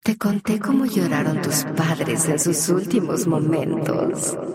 Te conté cómo lloraron tus padres en sus últimos momentos.